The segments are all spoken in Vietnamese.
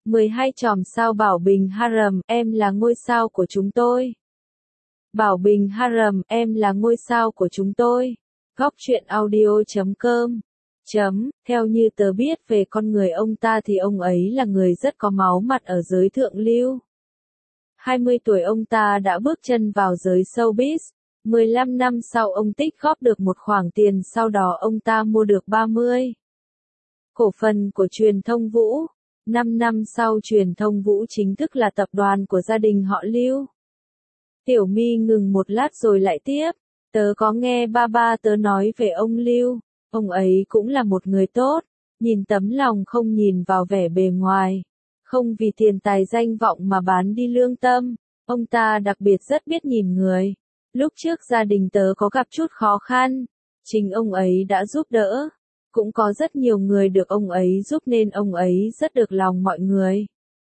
12 chòm sao Bảo Bình Harem, em là ngôi sao của chúng tôi. Bảo Bình Harem, em là ngôi sao của chúng tôi. Góc truyện audio.com. Theo như tớ biết về con người ông ta thì ông ấy là người rất có máu mặt ở giới thượng lưu. 20 tuổi ông ta đã bước chân vào giới showbiz. 15 năm sau ông tích góp được một khoản tiền, sau đó ông ta mua được 30 cổ phần của Truyền thông Vũ. 5 năm sau Truyền thông Vũ chính thức là tập đoàn của gia đình họ Lưu. Tiểu My ngừng một lát rồi lại tiếp. Tớ có nghe ba tớ nói về ông Lưu. Ông ấy cũng là một người tốt. Nhìn tấm lòng không nhìn vào vẻ bề ngoài. Không vì tiền tài danh vọng mà bán đi lương tâm. Ông ta đặc biệt rất biết nhìn người. Lúc trước gia đình tớ có gặp chút khó khăn. Chính ông ấy đã giúp đỡ. Cũng có rất nhiều người được ông ấy giúp nên ông ấy rất được lòng mọi người.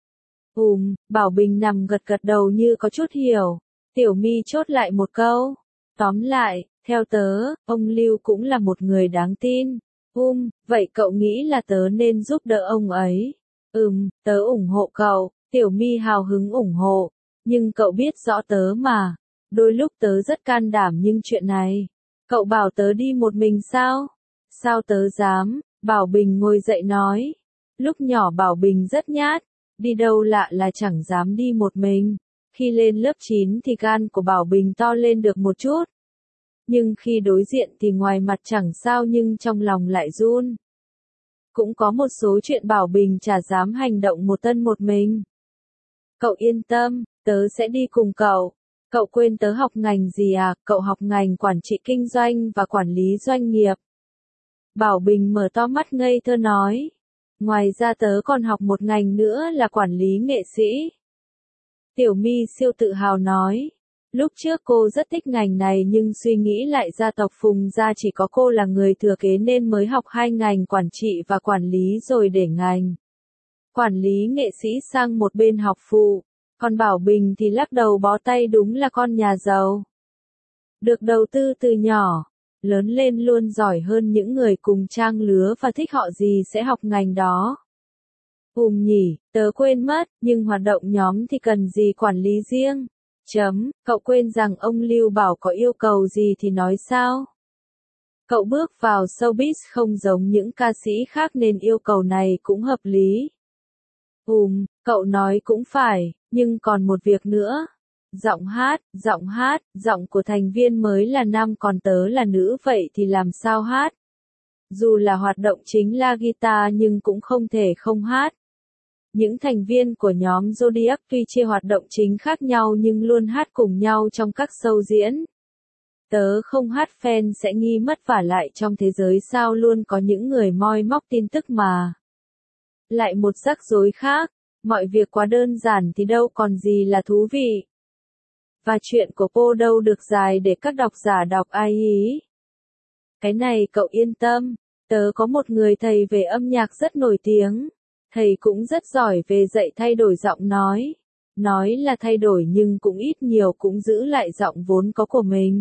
Bảo Bình nằm gật gật đầu như có chút hiểu. Tiểu My chốt lại một câu. Tóm lại, theo tớ, ông Lưu cũng là một người đáng tin. Vậy cậu nghĩ là tớ nên giúp đỡ ông ấy? Tớ ủng hộ cậu. Tiểu My hào hứng ủng hộ. Nhưng cậu biết rõ tớ mà. Đôi lúc tớ rất can đảm nhưng chuyện này. Cậu bảo tớ đi một mình sao? Sao tớ dám? Bảo Bình ngồi dậy nói. Lúc nhỏ Bảo Bình rất nhát. Đi đâu lạ là chẳng dám đi một mình. Khi lên lớp 9 thì gan của Bảo Bình to lên được một chút. Nhưng khi đối diện thì ngoài mặt chẳng sao nhưng trong lòng lại run. Cũng có một số chuyện Bảo Bình chả dám hành động một mình. Cậu yên tâm, tớ sẽ đi cùng cậu. Cậu quên tớ học ngành gì à? Cậu học ngành quản trị kinh doanh và quản lý doanh nghiệp. Bảo Bình mở to mắt ngây thơ nói. Ngoài ra tớ còn học một ngành nữa là quản lý nghệ sĩ. Tiểu My siêu tự hào nói. Lúc trước cô rất thích ngành này nhưng suy nghĩ lại gia tộc Phùng gia chỉ có cô là người thừa kế nên mới học hai ngành quản trị và quản lý rồi để ngành quản lý nghệ sĩ sang một bên học phụ. Còn Bảo Bình thì lắc đầu bó tay, đúng là con nhà giàu. Được đầu tư từ nhỏ, lớn lên luôn giỏi hơn những người cùng trang lứa và thích họ gì sẽ học ngành đó. Nhỉ, tớ quên mất, nhưng hoạt động nhóm thì cần gì quản lý riêng. Cậu quên rằng ông Lưu bảo có yêu cầu gì thì nói sao? Cậu bước vào showbiz không giống những ca sĩ khác nên yêu cầu này cũng hợp lý. Cậu nói cũng phải, nhưng còn một việc nữa. Giọng của thành viên mới là nam còn tớ là nữ, vậy thì làm sao hát? Dù là hoạt động chính là guitar nhưng cũng không thể không hát. Những thành viên của nhóm Zodiac tuy chia hoạt động chính khác nhau nhưng luôn hát cùng nhau trong các show diễn. Tớ không hát fan sẽ nghi mất, vả lại trong thế giới sao luôn có những người moi móc tin tức mà. Lại một rắc rối khác, mọi việc quá đơn giản thì đâu còn gì là thú vị. Và chuyện của cô đâu được dài để các độc giả đọc ai ý. Cái này cậu yên tâm, tớ có một người thầy về âm nhạc rất nổi tiếng. Thầy cũng rất giỏi về dạy thay đổi giọng nói. Nói là thay đổi nhưng cũng ít nhiều cũng giữ lại giọng vốn có của mình.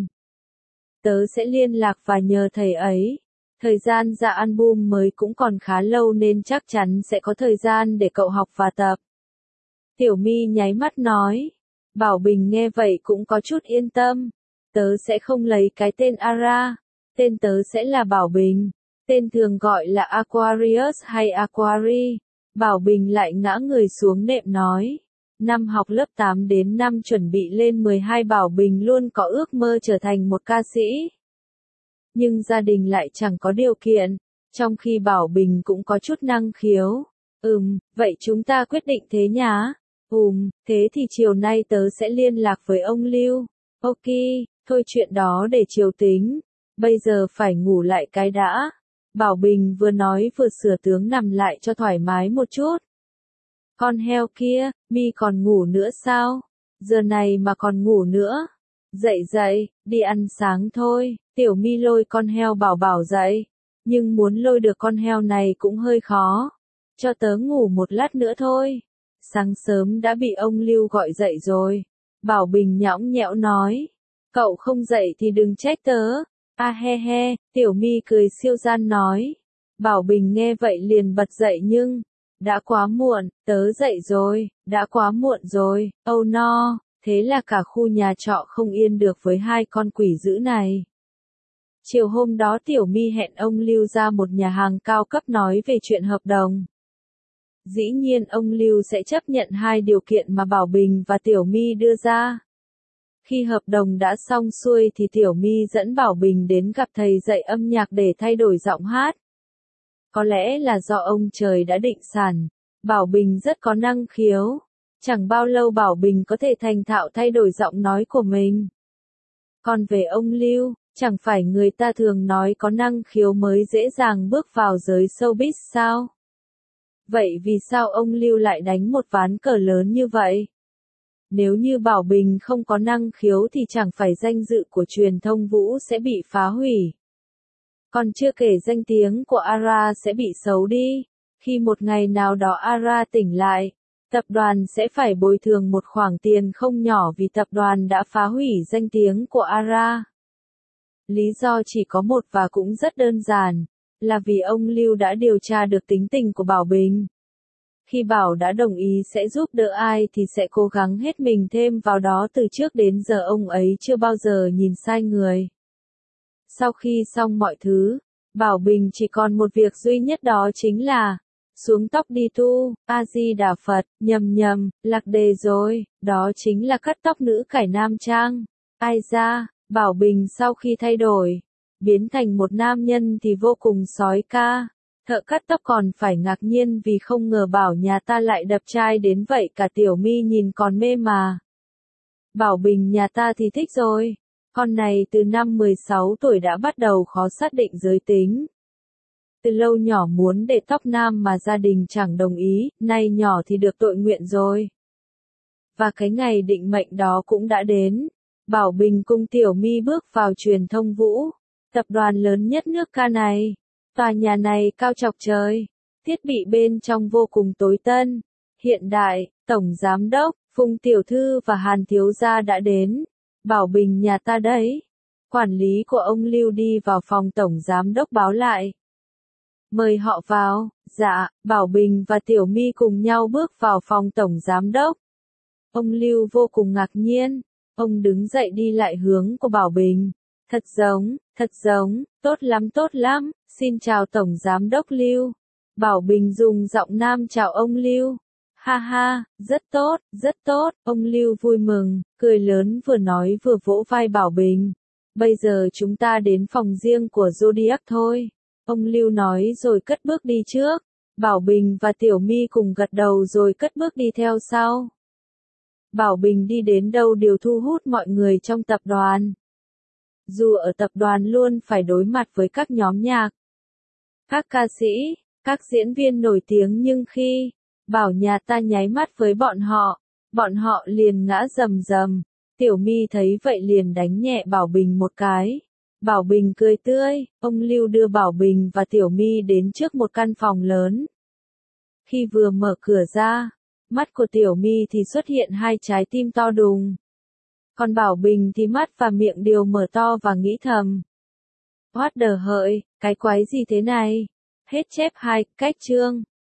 Tớ sẽ liên lạc và nhờ thầy ấy. Thời gian ra album mới cũng còn khá lâu nên chắc chắn sẽ có thời gian để cậu học và tập. Tiểu My nháy mắt nói. Bảo Bình nghe vậy cũng có chút yên tâm. Tớ sẽ không lấy cái tên Ara. Tên tớ sẽ là Bảo Bình. Tên thường gọi là Aquarius hay Aquari. Bảo Bình lại ngã người xuống nệm nói. Năm học lớp 8 đến năm chuẩn bị lên 12 Bảo Bình luôn có ước mơ trở thành một ca sĩ. Nhưng gia đình lại chẳng có điều kiện, trong khi Bảo Bình cũng có chút năng khiếu. Vậy chúng ta quyết định thế nhá. Thế thì chiều nay tớ sẽ liên lạc với ông Lưu. Ok, thôi chuyện đó để chiều tính. Bây giờ phải ngủ lại cái đã. Bảo Bình vừa nói vừa sửa tướng nằm lại cho thoải mái một chút. Con heo kia, mi còn ngủ nữa sao? Giờ này mà còn ngủ nữa. Dậy, đi ăn sáng thôi. Tiểu My lôi con heo Bảo dậy. Nhưng muốn lôi được con heo này cũng hơi khó. Cho tớ ngủ một lát nữa thôi. Sáng sớm đã bị ông Lưu gọi dậy rồi. Bảo Bình nhõng nhẽo nói. Cậu không dậy thì đừng trách tớ. He, Tiểu My cười siêu gian nói. Bảo Bình nghe vậy liền bật dậy nhưng, đã quá muộn, tớ dậy rồi, đã quá muộn rồi, oh no, thế là cả khu nhà trọ không yên được với hai con quỷ dữ này. Chiều hôm đó Tiểu My hẹn ông Lưu ra một nhà hàng cao cấp nói về chuyện hợp đồng. Dĩ nhiên ông Lưu sẽ chấp nhận hai điều kiện mà Bảo Bình và Tiểu My đưa ra. Khi hợp đồng đã xong xuôi thì Tiểu My dẫn Bảo Bình đến gặp thầy dạy âm nhạc để thay đổi giọng hát. Có lẽ là do ông trời đã định sẵn, Bảo Bình rất có năng khiếu. Chẳng bao lâu Bảo Bình có thể thành thạo thay đổi giọng nói của mình. Còn về ông Lưu, chẳng phải người ta thường nói có năng khiếu mới dễ dàng bước vào giới showbiz sao? Vậy vì sao ông Lưu lại đánh một ván cờ lớn như vậy? Nếu như Bảo Bình không có năng khiếu thì chẳng phải danh dự của truyền thông Vũ sẽ bị phá hủy. Còn chưa kể danh tiếng của Ara sẽ bị xấu đi. Khi một ngày nào đó Ara tỉnh lại, tập đoàn sẽ phải bồi thường một khoản tiền không nhỏ vì tập đoàn đã phá hủy danh tiếng của Ara. Lý do chỉ có một và cũng rất đơn giản, là vì ông Lưu đã điều tra được tính tình của Bảo Bình. Khi Bảo đã đồng ý sẽ giúp đỡ ai thì sẽ cố gắng hết mình thêm vào đó, từ trước đến giờ ông ấy chưa bao giờ nhìn sai người. Sau khi xong mọi thứ, Bảo Bình chỉ còn một việc duy nhất, đó chính là xuống tóc đi tu, A-di-đà Phật, nhầm, lạc đề rồi, đó chính là cắt tóc nữ cải nam trang. Ai da, Bảo Bình sau khi thay đổi, biến thành một nam nhân thì vô cùng sói ca. Thợ cắt tóc còn phải ngạc nhiên vì không ngờ Bảo nhà ta lại đẹp trai đến vậy, cả Tiểu My nhìn còn mê mà. Bảo Bình nhà ta thì thích rồi. Con này từ năm 16 tuổi đã bắt đầu khó xác định giới tính. Từ lâu nhỏ muốn để tóc nam mà gia đình chẳng đồng ý, nay nhỏ thì được tội nguyện rồi. Và cái ngày định mệnh đó cũng đã đến. Bảo Bình cùng Tiểu My bước vào truyền thông Vũ, tập đoàn lớn nhất nước ca này. Tòa nhà này cao chọc trời, thiết bị bên trong vô cùng tối tân, hiện đại. Tổng giám đốc, Phùng Tiểu Thư và Hàn Thiếu Gia đã đến. Bảo Bình nhà ta đấy. Quản lý của ông Lưu đi vào phòng tổng giám đốc báo lại. Mời họ vào. Dạ, Bảo Bình và Tiểu My cùng nhau bước vào phòng tổng giám đốc. Ông Lưu vô cùng ngạc nhiên. Ông đứng dậy đi lại hướng của Bảo Bình. Thật giống, tốt lắm, xin chào tổng giám đốc Lưu. Bảo Bình dùng giọng nam chào ông Lưu. Ha ha, rất tốt, ông Lưu vui mừng, cười lớn vừa nói vừa vỗ vai Bảo Bình. Bây giờ chúng ta đến phòng riêng của Zodiac thôi. Ông Lưu nói rồi cất bước đi trước. Bảo Bình và Tiểu My cùng gật đầu rồi cất bước đi theo sau. Bảo Bình đi đến đâu đều thu hút mọi người trong tập đoàn. Dù ở tập đoàn luôn phải đối mặt với các nhóm nhạc, các ca sĩ, các diễn viên nổi tiếng, nhưng khi Bảo nhà ta nháy mắt với bọn họ liền ngã rầm. Tiểu My thấy vậy liền đánh nhẹ Bảo Bình một cái. Bảo Bình cười tươi, ông Lưu đưa Bảo Bình và Tiểu My đến trước một căn phòng lớn. Khi vừa mở cửa ra, mắt của Tiểu My thì xuất hiện hai trái tim to đùng. Còn Bảo Bình thì mắt và miệng đều mở to và nghĩ thầm. What the hợi, cái quái gì thế này? Hết chép 2, cách chương.